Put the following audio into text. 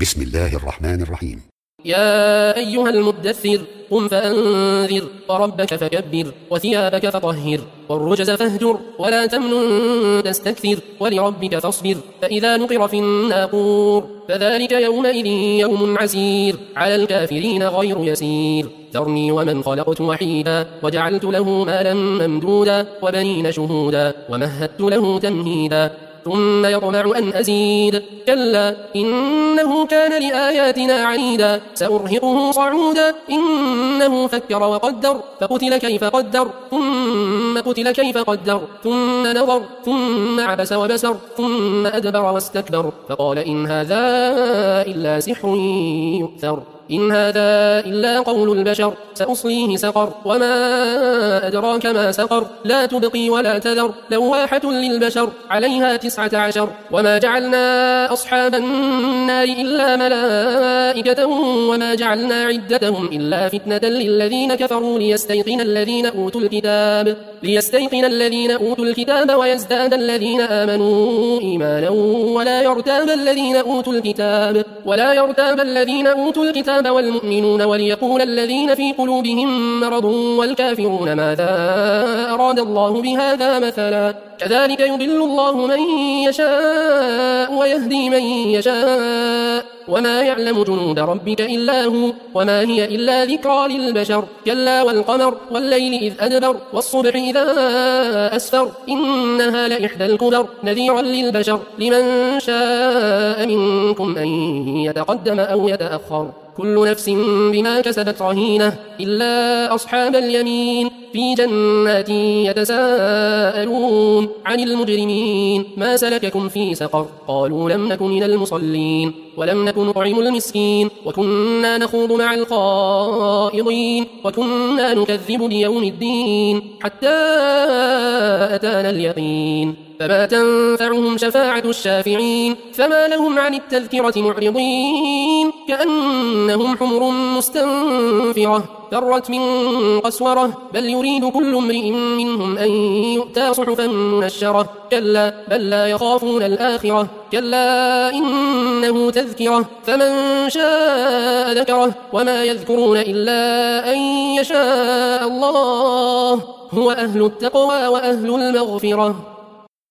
بسم الله الرحمن الرحيم. يا أيها المدثر قم فأنذر وربك فكبر وثيابك فطهر والرجز فاهجر ولا تمنن تستكثر ولربك فاصبر فإذا نقر في الناقور فذلك يومئذ يوم عسير على الكافرين غير يسير ذرني ومن خلقت وحيدا وجعلت له مالا ممدودا وبنين شهودا ومهدت له تمهيدا ثم يطمع أن أزيد كلا إنه كان لآياتنا عنيدا سأرهقه صعودا إنه فكر وقدر فقتل كيف قدر ثم قتل كيف قدر ثم نظر ثم عبس وبسر ثم أدبر واستكبر فقال إن هذا إلا سحر يؤثر إن هذا إلا قول البشر سأصليه سقر وما أدراك ما سقر لا تبقي ولا تذر لواحة للبشر عليها 19 وما جعلنا أصحاب النار إلا ملائكة وما جعلنا عدتهم إلا فتنة للذين كفروا ليستيقن الذين أوتوا الكتاب ويزداد الذين آمنوا إيمانا ولا يرتاب الذين أوتوا الكتاب والمؤمنون وليقول الذين في قلوبهم مرض والكافرون ماذا أراد الله بهذا مثلا كذلك يضل الله من يشاء ويهدي من يشاء وما يعلم جنود ربك إلا هو وما هي إلا ذكرى للبشر كلا والقمر والليل إذ أدبر والصبح إذا أسفر إنها لإحدى الكبر نذيرا للبشر لمن شاء منكم أن يتقدم أو يتأخر كل نفس بما كسبت رهينة إلا أصحاب اليمين في جنات يتساءلون عن المجرمين ما سلككم في سقر قالوا لم نك من المصلين ولم نك نطعم المسكين وكنا نخوض مع الخائضين وكنا نكذب بيوم الدين حتى أتانا اليقين فما تنفعهم شفاعة الشافعين فما لهم عن التذكرة معرضين كأنهم حمر مستنفرة فرت من قسورة بل يريد كل امرئ منهم أن يؤتى صحفا منشرة كلا بل لا يخافون الآخرة كلا إنه تذكرة فمن شاء ذكره وما يذكرون إلا أن يشاء الله هو أهل التقوى وأهل المغفرة